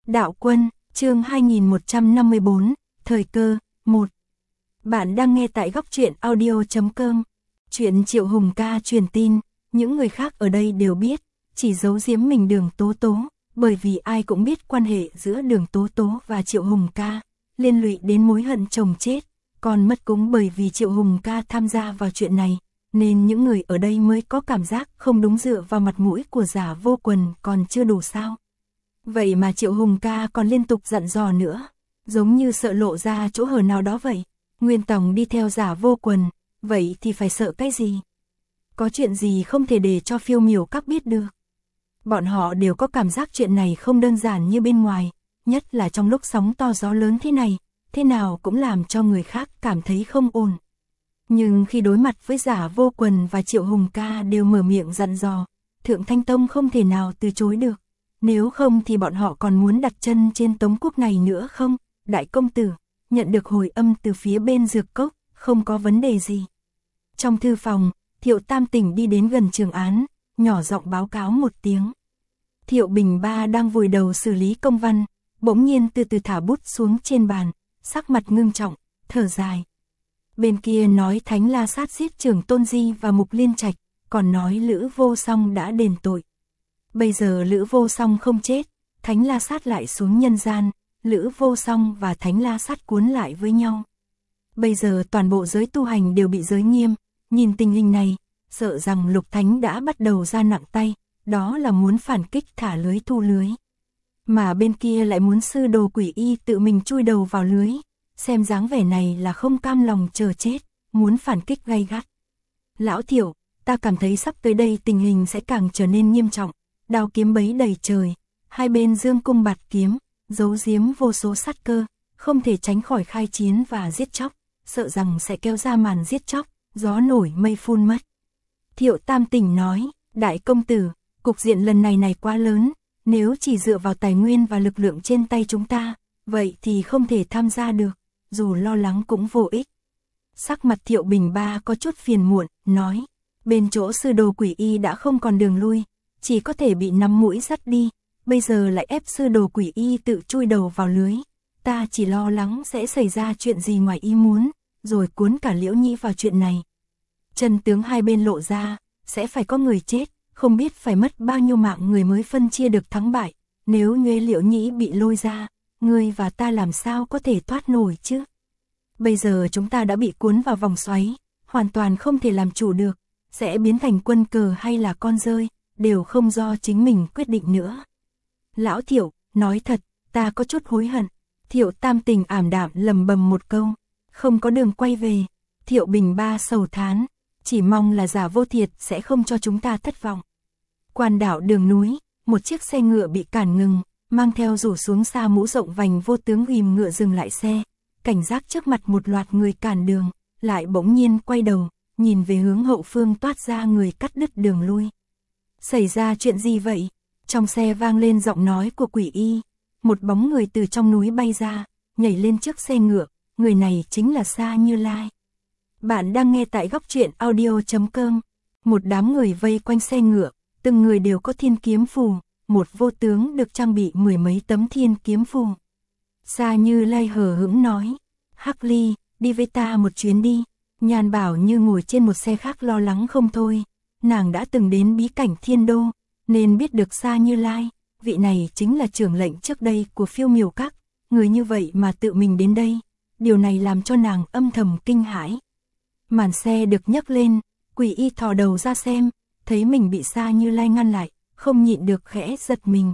Đạo Quân, chương 2154, Thời cơ, 1. Bạn đang nghe tại góc truyện audio.com. Chuyện Triệu Hùng ca truyền tin, những người khác ở đây đều biết, chỉ giấu giếm mình Đường Tố Tố, bởi vì ai cũng biết quan hệ giữa Đường Tố Tố và Triệu Hùng ca, liên lụy đến mối hận chồng chết, còn mất cúng bởi vì Triệu Hùng ca tham gia vào chuyện này, nên những người ở đây mới có cảm giác không đúng dựa vào mặt mũi của Giả Vô Quần còn chưa đủ sao. Vậy mà Triệu Hùng ca còn liên tục dặn dò nữa, giống như sợ lộ ra chỗ hở nào đó vậy. Nguyên Tòng đi theo Giả Vô Quần, vậy thì phải sợ cái gì? Có chuyện gì không thể để cho Phiêu Miểu các biết được? Bọn họ đều có cảm giác chuyện này không đơn giản như bên ngoài, nhất là trong lúc sóng to gió lớn thế này, thế nào cũng làm cho người khác cảm thấy không ổn. Nhưng khi đối mặt với Giả Vô Quần và Triệu Hùng ca đều mở miệng dặn dò, Thượng Thanh Tông không thể nào từ chối được. Nếu không thì bọn họ còn muốn đặt chân trên Tống Quốc này nữa không? Đại công tử, nhận được hồi âm từ phía bên dược cốc, không có vấn đề gì. Trong thư phòng, Thiệu Tam Tỉnh đi đến gần Trường Án, nhỏ giọng báo cáo một tiếng. Thiệu Bình Ba đang vùi đầu xử lý công văn, bỗng nhiên từ từ thả bút xuống trên bàn, sắc mặt ngưng trọng, thở dài. Bên kia nói Thánh La Sát giết Trưởng Tôn Di và Mục Liên Trạch, còn nói Lữ Vô Song đã đền tội. Bây giờ Lữ Vô Song không chết, Thánh La Sát lại xuống nhân gian, Lữ Vô Song và Thánh La Sát cuốn lại với nhau. Bây giờ toàn bộ giới tu hành đều bị giới nghiêm, nhìn tình hình này, sợ rằng Lục Thánh đã bắt đầu ra nặng tay, đó là muốn phản kích thả lưới thu lưới. Mà bên kia lại muốn sư đồ Quỷ Y tự mình chui đầu vào lưới, xem dáng vẻ này là không cam lòng chờ chết, muốn phản kích gay gắt. Lão Thiệu, ta cảm thấy sắp tới đây tình hình sẽ càng trở nên nghiêm trọng. Đao kiếm bấy đầy trời, hai bên dương cung bạt kiếm, giấu giếm vô số sát cơ, không thể tránh khỏi khai chiến và giết chóc, sợ rằng sẽ kéo ra màn giết chóc, gió nổi mây phun mất. Thiệu Tam Tỉnh nói, đại công tử, cục diện lần này quá lớn, nếu chỉ dựa vào tài nguyên và lực lượng trên tay chúng ta, vậy thì không thể tham gia được, dù lo lắng cũng vô ích. Sắc mặt Thiệu Bình Ba có chút phiền muộn, nói, bên chỗ sư đồ Quỷ Y đã không còn đường lui, chỉ có thể bị nắm mũi dắt đi, bây giờ lại ép sư đồ Quỷ Y tự chui đầu vào lưới. Ta chỉ lo lắng sẽ xảy ra chuyện gì ngoài ý muốn, rồi cuốn cả Liễu Nhĩ vào chuyện này. Chân tướng hai bên lộ ra, sẽ phải có người chết, không biết phải mất bao nhiêu mạng người mới phân chia được thắng bại. Nếu Nhuế Liễu Nhĩ bị lôi ra, ngươi và ta làm sao có thể thoát nổi chứ? Bây giờ chúng ta đã bị cuốn vào vòng xoáy, hoàn toàn không thể làm chủ được, sẽ biến thành quân cờ hay là con rơi, đều không do chính mình quyết định nữa. Lão Thiệu, nói thật, ta có chút hối hận. Thiệu Tam Tỉnh ảm đạm lầm bầm một câu, không có đường quay về. Thiệu Bình Ba sầu thán, chỉ mong là Giả Vô Thiệt sẽ không cho chúng ta thất vọng. Quan đảo đường núi, một chiếc xe ngựa bị cản ngừng, mang theo rủ xuống xa mũ rộng vành Vô Tướng ghim ngựa dừng lại xe, cảnh giác trước mặt một loạt người cản đường, lại bỗng nhiên quay đầu, nhìn về hướng hậu phương toát ra người cắt đứt đường lui. Xảy ra chuyện gì vậy? Trong xe vang lên giọng nói của Quỷ Y, một bóng người từ trong núi bay ra, nhảy lên trước xe ngựa, người này chính là Sa Như Lai. Bạn đang nghe tại góc truyện audio.com. Một đám người vây quanh xe ngựa, từng người đều có thiên kiếm phù, một vô tướng được trang bị 10 mấy tấm thiên kiếm phù. Sa Như Lai hờ hững nói, Hắc Ly, đi với ta một chuyến đi. Nhàn Bảo Như ngồi trên một xe khác lo lắng không thôi. Nàng đã từng đến bí cảnh Thiên Đô, nên biết được Sa Như Lai, vị này chính là trưởng lệnh trước đây của Phiêu Miểu Các, người như vậy mà tự mình đến đây, điều này làm cho nàng âm thầm kinh hãi. Màn xe được nhấc lên, Quỷ Y thò đầu ra xem, thấy mình bị Sa Như Lai ngăn lại, không nhịn được khẽ giật mình.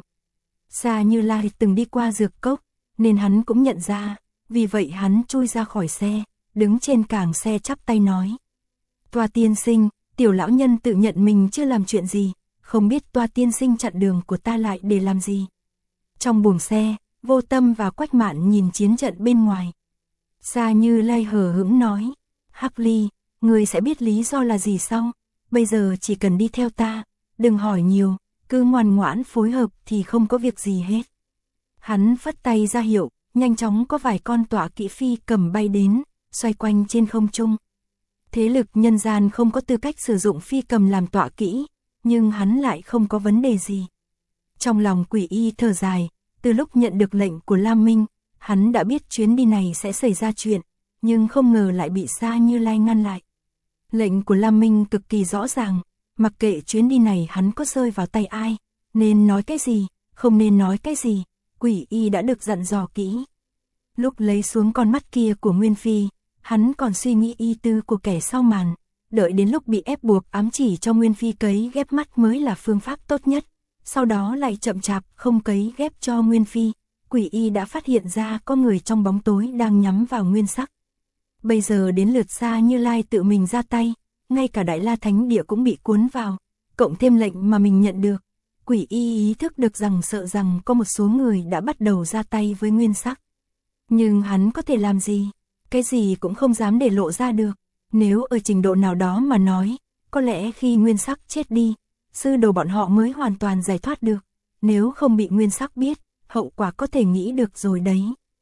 Sa Như Lai từng đi qua dược cốc, nên hắn cũng nhận ra, vì vậy hắn chui ra khỏi xe, đứng trên cảng xe chắp tay nói. Toa tiên sinh, tiểu lão nhân tự nhận mình chưa làm chuyện gì, không biết Toa tiên sinh chặn đường của ta lại để làm gì. Trong buồng xe, Vô Tâm và Quách Mạn nhìn chiến trận bên ngoài. Sa Như Lai hờ hững nói, Hắc Ly, ngươi sẽ biết lý do là gì sau, bây giờ chỉ cần đi theo ta, đừng hỏi nhiều, cứ ngoan ngoãn phối hợp thì không có việc gì hết. Hắn phất tay ra hiệu, nhanh chóng có vài con tọa kỵ phi cầm bay đến, xoay quanh trên không trung. Thế lực nhân gian không có tư cách sử dụng phi cầm làm tọa kỹ, nhưng hắn lại không có vấn đề gì. Trong lòng Quỷ Y thở dài, Từ lúc nhận được lệnh của Lam Minh, hắn đã biết chuyến đi này sẽ xảy ra chuyện, nhưng không ngờ lại bị Sa Như Lai ngăn lại. Lệnh của Lam Minh cực kỳ rõ ràng, mặc kệ chuyến đi này hắn có rơi vào tay ai, nên nói cái gì, không nên nói cái gì, Quỷ Y đã được dặn dò kỹ. Lúc lấy xuống con mắt kia của Nguyên Phi, hắn còn suy nghĩ ý tư của kẻ sau màn, đợi đến lúc bị ép buộc ám chỉ cho Nguyên Phi cấy ghép mắt mới là phương pháp tốt nhất, sau đó lại chậm chạp không cấy ghép cho Nguyên Phi. Quỷ Y đã phát hiện ra có người trong bóng tối đang nhắm vào Nguyên Sắc. Bây giờ đến lượt Sa Như Lai tự mình ra tay, ngay cả Đại La Thánh Địa cũng bị cuốn vào, cộng thêm lệnh mà mình nhận được. Quỷ Y ý thức được rằng sợ rằng có một số người đã bắt đầu ra tay với Nguyên Sắc. Nhưng hắn có thể làm gì? Cái gì cũng không dám để lộ ra được. Nếu ở trình độ nào đó mà nói, có lẽ khi Nguyên Sắc chết đi, sư đồ bọn họ mới hoàn toàn giải thoát được. Nếu không bị Nguyên Sắc biết, hậu quả có thể nghĩ được rồi đấy.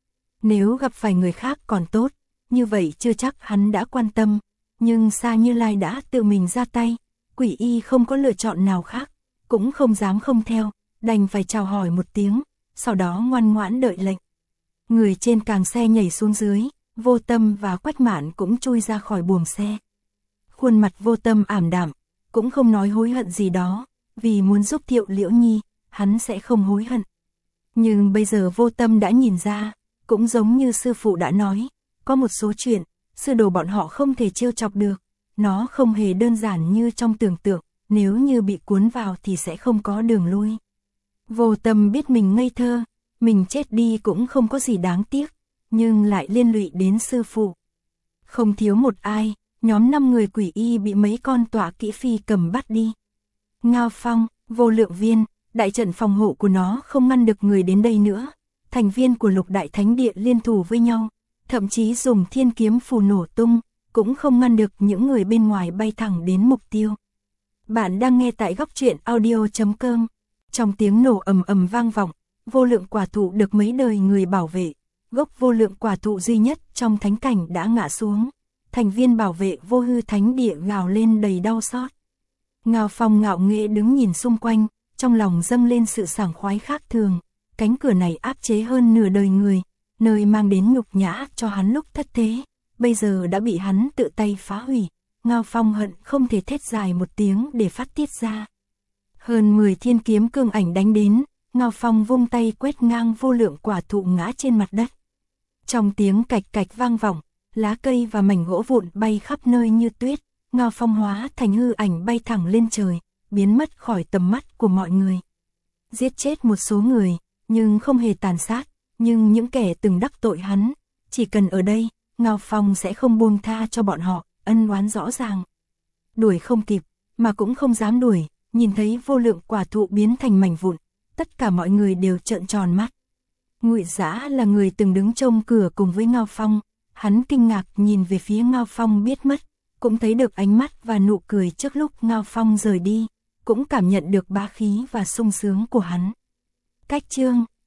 Nếu gặp phải người khác còn tốt, như vậy chưa chắc hắn đã quan tâm. Nhưng Sa Như Lai đã tự mình ra tay, Quỷ Y không có lựa chọn nào khác, cũng không dám không theo, đành phải chào hỏi một tiếng, sau đó ngoan ngoãn đợi lệnh. Người trên càng xe nhảy xuống dưới, Vô Tâm và Quách Mạn cũng chui ra khỏi buồng xe. Khuôn mặt Vô Tâm ảm đạm, cũng không nói hối hận gì đó, vì muốn giúp Thiệu Liễu Nhi, hắn sẽ không hối hận. Nhưng bây giờ Vô Tâm đã nhìn ra, cũng giống như sư phụ đã nói, có một số chuyện, sư đồ bọn họ không thể trêu chọc được, nó không hề đơn giản như trong tưởng tượng, nếu như bị cuốn vào thì sẽ không có đường lui. Vô Tâm biết mình ngây thơ, mình chết đi cũng không có gì đáng tiếc, nhưng lại liên lụy đến sư phụ. Không thiếu một ai, nhóm 5 người Quỷ Y bị mấy con tọa kỹ phi cầm bắt đi. Ngao Phong, Vô Lượng Viên, đại trận phòng hộ của nó không ngăn được người đến đây nữa. Thành viên của Lục Đại Thánh Địa liên thủ với nhau, thậm chí dùng thiên kiếm phù nổ tung, cũng không ngăn được những người bên ngoài bay thẳng đến mục tiêu. Bạn đang nghe tại Góc Truyện Audio.com. Trong tiếng nổ ầm ầm vang vọng, Vô Lượng quả thụ được mấy đời người bảo vệ. Gốc Vô Lượng quả thụ duy nhất trong thánh cảnh đã ngã xuống. Thành viên bảo vệ Vô Hư Thánh Địa gào lên đầy đau xót. Ngao Phong ngạo nghễ đứng nhìn xung quanh, trong lòng dâng lên sự sảng khoái khác thường. Cánh cửa này áp chế hơn nửa đời người, nơi mang đến nhục nhã cho hắn lúc thất thế, bây giờ đã bị hắn tự tay phá hủy. Ngao Phong hận không thể thét dài một tiếng để phát tiết ra. Hơn 10 thiên kiếm cương ảnh đánh đến, Ngao Phong vung tay quét ngang Vô Lượng quả thụ ngã trên mặt đất. Trong tiếng cạch cạch vang vọng, lá cây và mảnh gỗ vụn bay khắp nơi như tuyết, Ngao Phong hóa thành hư ảnh bay thẳng lên trời, biến mất khỏi tầm mắt của mọi người. Giết chết một số người, nhưng không hề tàn sát, nhưng những kẻ từng đắc tội hắn, chỉ cần ở đây, Ngao Phong sẽ không buông tha cho bọn họ, ân oán rõ ràng. Đuổi không kịp, mà cũng không dám đuổi, nhìn thấy Vô Lượng quả thụ biến thành mảnh vụn, tất cả mọi người đều trợn tròn mắt. Ngụy Dã là người từng đứng trông cửa cùng với Ngao Phong, hắn kinh ngạc nhìn về phía Ngao Phong biết mất, cũng thấy được ánh mắt và nụ cười trước lúc Ngao Phong rời đi, cũng cảm nhận được bá khí và sung sướng của hắn. Cách chương